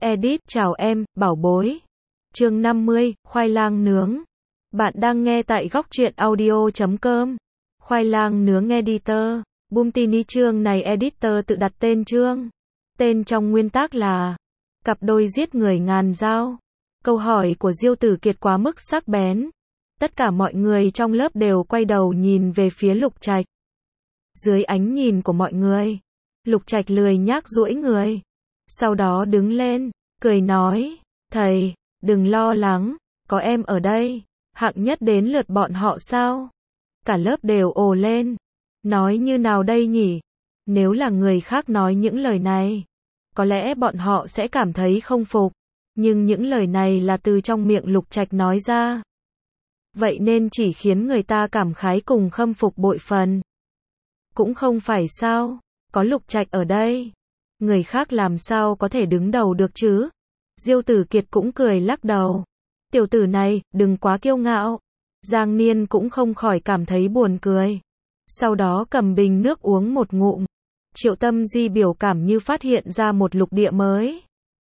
Edit, chào em, bảo bối. Chương 50, khoai lang nướng. Bạn đang nghe tại góc truyện audio.com. Khoai lang nướng editor. Bumtini chương này editor tự đặt tên chương. Tên trong nguyên tác là Cặp đôi giết người ngàn dao. Câu hỏi của Diêu Tử Kiệt quá mức sắc bén. Tất cả mọi người trong lớp đều quay đầu nhìn về phía Lục Trạch. Dưới ánh nhìn của mọi người, Lục Trạch lười nhác duỗi người. Sau đó đứng lên, cười nói, thầy, đừng lo lắng, có em ở đây, hạng nhất đến lượt bọn họ sao? Cả lớp đều ồ lên. Nói như nào đây nhỉ? Nếu là người khác nói những lời này, có lẽ bọn họ sẽ cảm thấy không phục. Nhưng những lời này là từ trong miệng Lục Trạch nói ra. Vậy nên chỉ khiến người ta cảm khái cùng khâm phục bội phần. Cũng không phải sao, có Lục Trạch ở đây, người khác làm sao có thể đứng đầu được chứ? Diêu Tử Kiệt cũng cười lắc đầu. Tiểu tử này, đừng quá kiêu ngạo. Giang Niên cũng không khỏi cảm thấy buồn cười. Sau đó cầm bình nước uống một ngụm. Triệu Tâm Di biểu cảm như phát hiện ra một lục địa mới.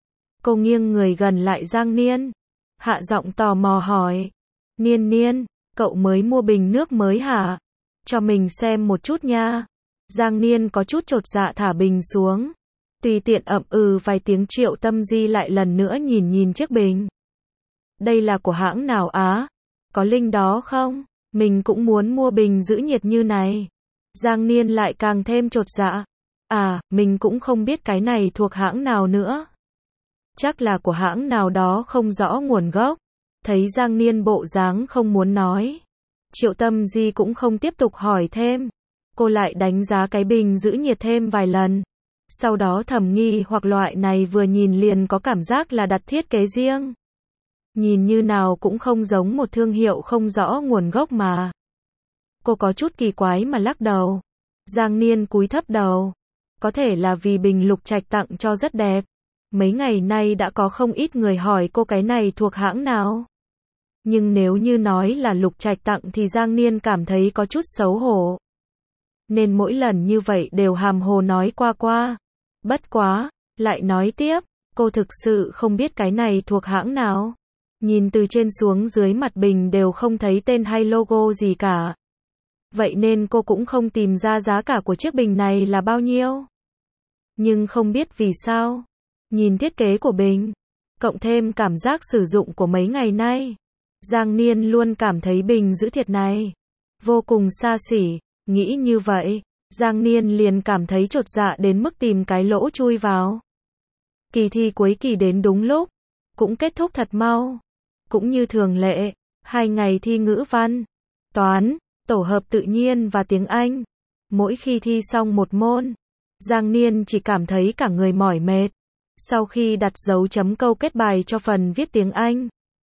Cô nghiêng người gần lại Giang Niên, hạ giọng tò mò hỏi. Niên, cậu mới mua bình nước mới hả? Cho mình xem một chút nha. Giang Niên có chút chột dạ thả bình xuống. Tùy tiện ậm vài tiếng. Triệu Tâm Di lại lần nữa nhìn chiếc bình. Đây là của hãng nào á? Có link đó không? Mình cũng muốn mua bình giữ nhiệt như này. Giang Niên lại càng thêm chột dạ. À, mình cũng không biết cái này thuộc hãng nào nữa. Chắc là của hãng nào đó không rõ nguồn gốc. Thấy Giang Niên bộ dáng không muốn nói, Triệu Tâm Di cũng không tiếp tục hỏi thêm. Cô lại đánh giá cái bình giữ nhiệt thêm vài lần. Sau đó thầm nghi hoặc loại này vừa nhìn liền có cảm giác là đặt thiết kế riêng. Nhìn như nào cũng không giống một thương hiệu không rõ nguồn gốc mà. Cô có chút kỳ quái mà lắc đầu. Giang Niên cúi thấp đầu. Có thể là vì bình Lục Trạch tặng cho rất đẹp. Mấy ngày nay đã có không ít người hỏi cô cái này thuộc hãng nào. Nhưng nếu như nói là Lục Trạch tặng thì Giang Niên cảm thấy có chút xấu hổ. Nên mỗi lần như vậy đều hàm hồ nói qua. Bất quá, lại nói tiếp, cô thực sự không biết cái này thuộc hãng nào. Nhìn từ trên xuống dưới mặt bình đều không thấy tên hay logo gì cả. Vậy nên cô cũng không tìm ra giá cả của chiếc bình này là bao nhiêu. Nhưng không biết vì sao, nhìn thiết kế của bình, cộng thêm cảm giác sử dụng của mấy ngày nay, Giang Niên luôn cảm thấy bình giữ thiệt này vô cùng xa xỉ. Nghĩ như vậy, Giang Niên liền cảm thấy chột dạ đến mức tìm cái lỗ chui vào. Kỳ thi cuối kỳ đến đúng lúc, cũng kết thúc thật mau. Cũng như thường lệ, 2 ngày thi ngữ văn, toán, tổ hợp tự nhiên và tiếng Anh. Mỗi khi thi xong một môn, Giang Niên chỉ cảm thấy cả người mỏi mệt. Sau khi đặt dấu chấm câu kết bài cho phần viết tiếng Anh,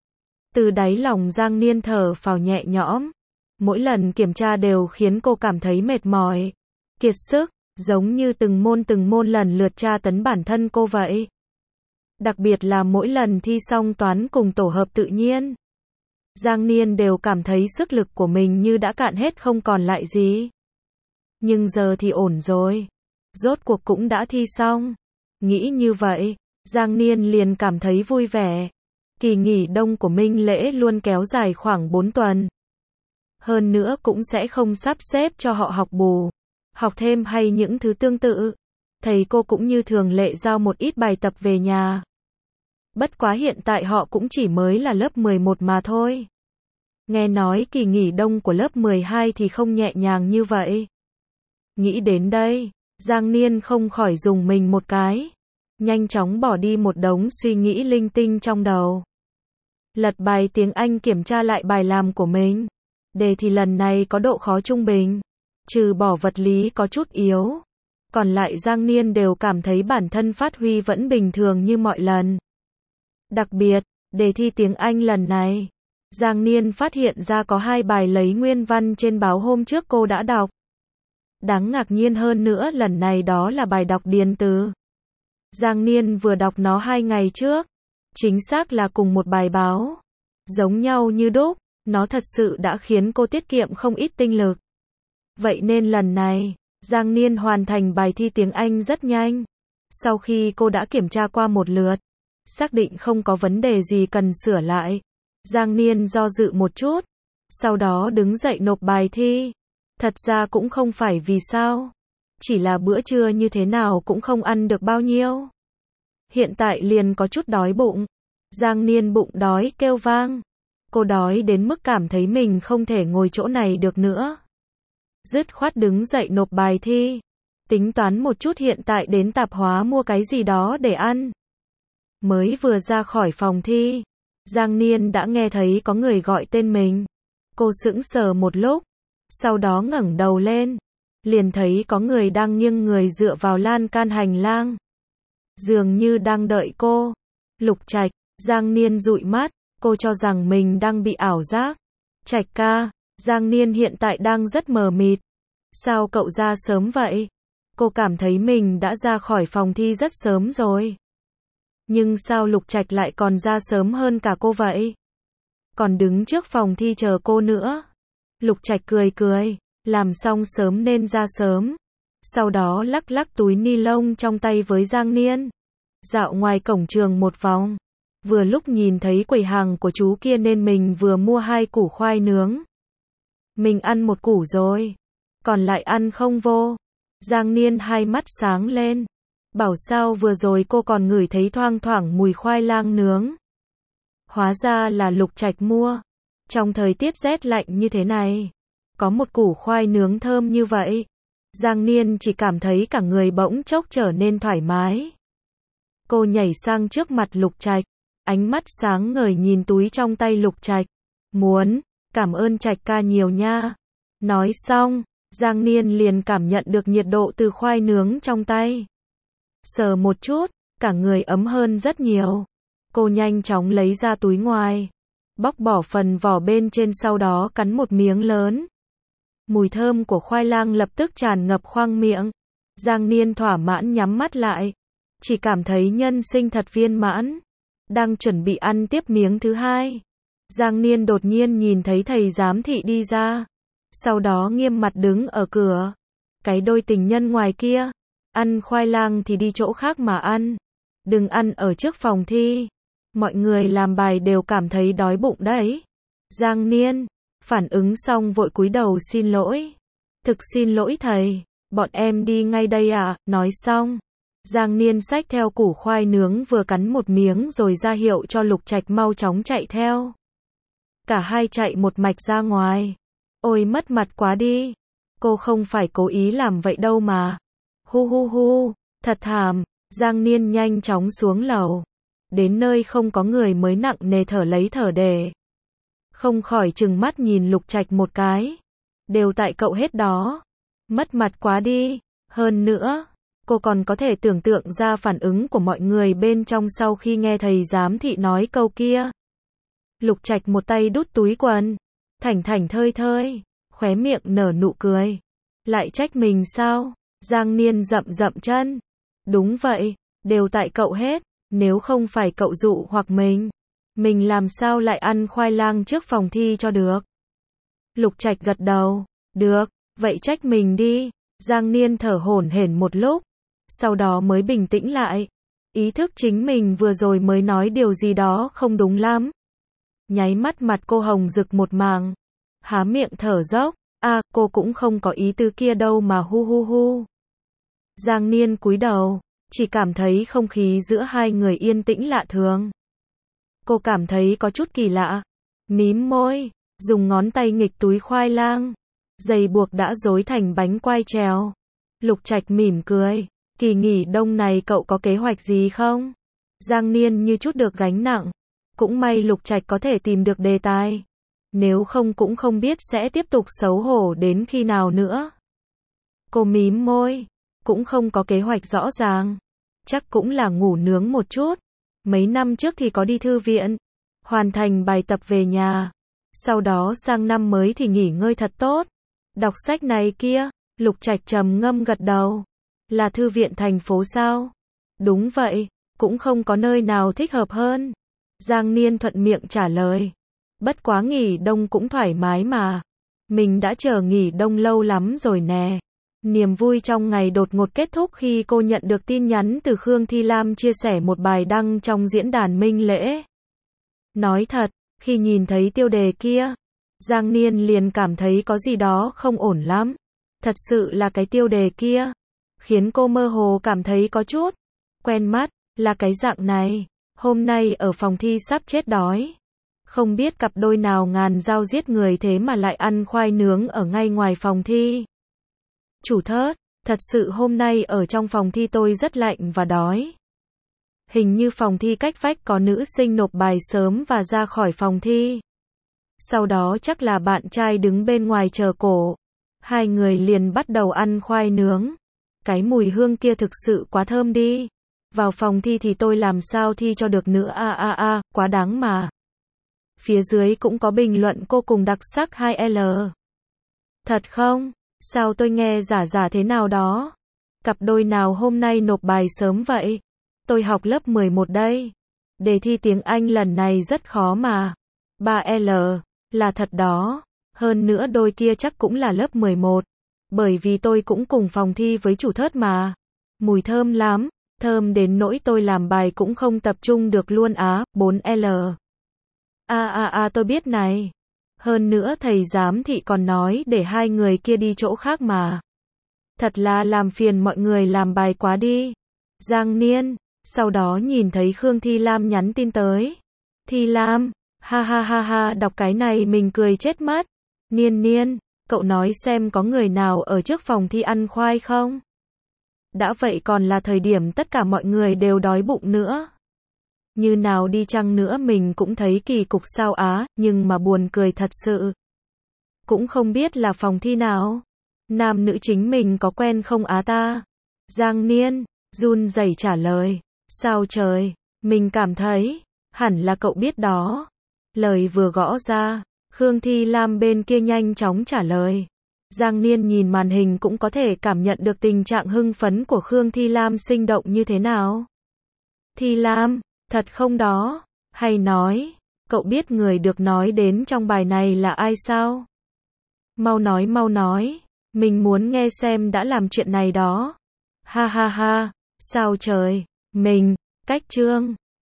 từ đáy lòng Giang Niên thở phào nhẹ nhõm. Mỗi lần kiểm tra đều khiến cô cảm thấy mệt mỏi, kiệt sức, giống như từng môn lần lượt tra tấn bản thân cô vậy. Đặc biệt là mỗi lần thi xong toán cùng tổ hợp tự nhiên, Giang Niên đều cảm thấy sức lực của mình như đã cạn hết không còn lại gì. Nhưng giờ thì ổn rồi. Rốt cuộc cũng đã thi xong. Nghĩ như vậy, Giang Niên liền cảm thấy vui vẻ. Kỳ nghỉ đông của Minh Lễ luôn kéo dài khoảng 4 tuần. Hơn nữa cũng sẽ không sắp xếp cho họ học bù, học thêm hay những thứ tương tự. Thầy cô cũng như thường lệ giao một ít bài tập về nhà. Bất quá hiện tại họ cũng chỉ mới là lớp 11 mà thôi. Nghe nói kỳ nghỉ đông của lớp 12 thì không nhẹ nhàng như vậy. Nghĩ đến đây, Giang Niên không khỏi rùng mình một cái. Nhanh chóng bỏ đi một đống suy nghĩ linh tinh trong đầu. Lật bài tiếng Anh kiểm tra lại bài làm của mình. Đề thì lần này có độ khó trung bình. Trừ bỏ vật lý có chút yếu. Còn lại Giang Niên đều cảm thấy bản thân phát huy vẫn bình thường như mọi lần. Đặc biệt, đề thi tiếng Anh lần này, Giang Niên phát hiện ra có 2 bài lấy nguyên văn trên báo hôm trước cô đã đọc. Đáng ngạc nhiên hơn nữa lần này đó là bài đọc điền từ. Giang Niên vừa đọc nó 2 ngày trước. Chính xác là cùng một bài báo. Giống nhau như đúc, nó thật sự đã khiến cô tiết kiệm không ít tinh lực. Vậy nên lần này, Giang Niên hoàn thành bài thi tiếng Anh rất nhanh. Sau khi cô đã kiểm tra qua một lượt, xác định không có vấn đề gì cần sửa lại. Giang Niên do dự một chút, sau đó đứng dậy nộp bài thi. Thật ra cũng không phải vì sao, chỉ là bữa trưa như thế nào cũng không ăn được bao nhiêu. Hiện tại liền có chút đói bụng. Giang Niên bụng đói kêu vang. Cô đói đến mức cảm thấy mình không thể ngồi chỗ này được nữa. Dứt khoát đứng dậy nộp bài thi. Tính toán một chút hiện tại đến tạp hóa mua cái gì đó để ăn. Mới vừa ra khỏi phòng thi, Giang Niên đã nghe thấy có người gọi tên mình. Cô sững sờ một lúc, sau đó ngẩng đầu lên, liền thấy có người đang nghiêng người dựa vào lan can hành lang. Dường như đang đợi cô. Lục Trạch. Giang Niên dụi mắt, cô cho rằng mình đang bị ảo giác. Trạch ca. Giang Niên hiện tại đang rất mờ mịt. Sao cậu ra sớm vậy? Cô cảm thấy mình đã ra khỏi phòng thi rất sớm rồi. Nhưng sao Lục Trạch lại còn ra sớm hơn cả cô vậy? Còn đứng trước phòng thi chờ cô nữa. Lục Trạch cười cười, làm xong sớm nên ra sớm. Sau đó lắc lắc túi ni lông trong tay với Giang Niên. Dạo ngoài cổng trường một vòng. Vừa lúc nhìn thấy quầy hàng của chú kia nên mình vừa mua 2 củ khoai nướng. Mình ăn 1 củ rồi, còn lại ăn không vô. Giang Niên hai mắt sáng lên. Bảo sao vừa rồi cô còn ngửi thấy thoang thoảng mùi khoai lang nướng. Hóa ra là Lục Trạch mua. Trong thời tiết rét lạnh như thế này, có 1 củ khoai nướng thơm như vậy. Giang Niên chỉ cảm thấy cả người bỗng chốc trở nên thoải mái. Cô nhảy sang trước mặt Lục Trạch, ánh mắt sáng ngời nhìn túi trong tay Lục Trạch. Cảm ơn Trạch ca nhiều nha. Nói xong, Giang Niên liền cảm nhận được nhiệt độ từ khoai nướng trong tay. Sờ một chút, cả người ấm hơn rất nhiều. Cô nhanh chóng lấy ra túi ngoài, bóc bỏ phần vỏ bên trên sau đó cắn một miếng lớn. Mùi thơm của khoai lang lập tức tràn ngập khoang miệng. Giang Niên thỏa mãn nhắm mắt lại, chỉ cảm thấy nhân sinh thật viên mãn. Đang chuẩn bị ăn tiếp miếng thứ hai, Giang Niên đột nhiên nhìn thấy thầy giám thị đi ra. Sau đó nghiêm mặt đứng ở cửa. Cái đôi tình nhân ngoài kia, ăn khoai lang thì đi chỗ khác mà ăn. Đừng ăn ở trước phòng thi. Mọi người làm bài đều cảm thấy đói bụng đấy. Giang Niên phản ứng xong vội cúi đầu xin lỗi. Thực xin lỗi thầy, bọn em đi ngay đây ạ. Nói xong, Giang Niên xách theo củ khoai nướng vừa cắn một miếng rồi ra hiệu cho Lục Trạch mau chóng chạy theo. Cả hai chạy một mạch ra ngoài. Ôi mất mặt quá đi. Cô không phải cố ý làm vậy đâu mà. Hu hu hu, thật thảm. Giang Niên nhanh chóng xuống lầu. Đến nơi không có người mới nặng nề thở lấy thở để. Không khỏi trừng mắt nhìn Lục Trạch một cái. Đều tại cậu hết đó. Mất mặt quá đi. Hơn nữa, cô còn có thể tưởng tượng ra phản ứng của mọi người bên trong sau khi nghe thầy giám thị nói câu kia. Lục Trạch một tay đút túi quần, thảnh thảnh thơi thơi, khóe miệng nở nụ cười. Lại trách mình sao? Giang Niên dậm dậm chân. Đúng vậy, đều tại cậu hết. Nếu không phải cậu dụ hoặc mình làm sao lại ăn khoai lang trước phòng thi cho được? Lục Trạch gật đầu. Được, vậy trách mình đi. Giang Niên thở hổn hển một lúc, sau đó mới bình tĩnh lại. Ý thức chính mình vừa rồi mới nói điều gì đó không đúng lắm. Nháy mắt mặt cô hồng rực một màng. Há miệng thở dốc. Cô cũng không có ý tứ kia đâu mà hu hu hu. Giang Niên cúi đầu, chỉ cảm thấy không khí giữa hai người yên tĩnh lạ thường. Cô cảm thấy có chút kỳ lạ. Mím môi, dùng ngón tay nghịch túi khoai lang. Giày buộc đã rối thành bánh quai trèo. Lục Trạch mỉm cười. Kỳ nghỉ đông này cậu có kế hoạch gì không? Giang Niên như chút được gánh nặng. Cũng may Lục Trạch có thể tìm được đề tài. Nếu không cũng không biết sẽ tiếp tục xấu hổ đến khi nào nữa. Cô mím môi. Cũng không có kế hoạch rõ ràng. Chắc cũng là ngủ nướng một chút. Mấy năm trước thì có đi thư viện, hoàn thành bài tập về nhà. Sau đó sang năm mới thì nghỉ ngơi thật tốt. Đọc sách này kia. Lục Trạch trầm ngâm gật đầu. Là thư viện thành phố sao? Đúng vậy, cũng không có nơi nào thích hợp hơn. Giang Niên thuận miệng trả lời. Bất quá nghỉ đông cũng thoải mái mà. Mình đã chờ nghỉ đông lâu lắm rồi nè. Niềm vui trong ngày đột ngột kết thúc khi cô nhận được tin nhắn từ Khương Thi Lam chia sẻ một bài đăng trong diễn đàn Minh Lễ. Nói thật, khi nhìn thấy tiêu đề kia, Giang Niên liền cảm thấy có gì đó không ổn lắm. Thật sự là cái tiêu đề kia, khiến cô mơ hồ cảm thấy có chút quen mắt, là cái dạng này. Hôm nay ở phòng thi sắp chết đói. Không biết cặp đôi nào ngàn dao giết người thế mà lại ăn khoai nướng ở ngay ngoài phòng thi. Chủ thớt, thật sự hôm nay ở trong phòng thi tôi rất lạnh và đói. Hình như phòng thi cách vách có nữ sinh nộp bài sớm và ra khỏi phòng thi. Sau đó chắc là bạn trai đứng bên ngoài chờ cổ. Hai người liền bắt đầu ăn khoai nướng. Cái mùi hương kia thực sự quá thơm đi. Vào phòng thi thì tôi làm sao thi cho được nữa quá đáng mà. Phía dưới cũng có bình luận cô cùng đặc sắc 2L. Thật không? Sao tôi nghe giả thế nào đó? Cặp đôi nào hôm nay nộp bài sớm vậy? Tôi học lớp 11 đây. Đề thi tiếng Anh lần này rất khó mà. 3L, là thật đó. Hơn nữa đôi kia chắc cũng là lớp 11. Bởi vì tôi cũng cùng phòng thi với chủ thớt mà. Mùi thơm lắm, thơm đến nỗi tôi làm bài cũng không tập trung được luôn 4L. Tôi biết này. Hơn nữa thầy giám thị còn nói để hai người kia đi chỗ khác mà. Thật là làm phiền mọi người làm bài quá đi. Giang Niên, sau đó nhìn thấy Khương Thi Lam nhắn tin tới. Thi Lam, ha, đọc cái này mình cười chết mất. Niên, cậu nói xem có người nào ở trước phòng thi ăn khoai không? Đã vậy còn là thời điểm tất cả mọi người đều đói bụng nữa. Như nào đi chăng nữa mình cũng thấy kỳ cục sao nhưng mà buồn cười thật sự. Cũng không biết là phòng thi nào. Nam nữ chính mình có quen không ta? Giang Niên, run rẩy trả lời. Sao trời, mình cảm thấy, hẳn là cậu biết đó. Lời vừa gõ ra, Khương Thi Lam bên kia nhanh chóng trả lời. Giang Niên nhìn màn hình cũng có thể cảm nhận được tình trạng hưng phấn của Khương Thi Lam sinh động như thế nào. Thi Lam, thật không đó? Hay nói, cậu biết người được nói đến trong bài này là ai sao? Mau nói, mình muốn nghe xem đã làm chuyện này đó. Ha, sao trời, mình, cách chương.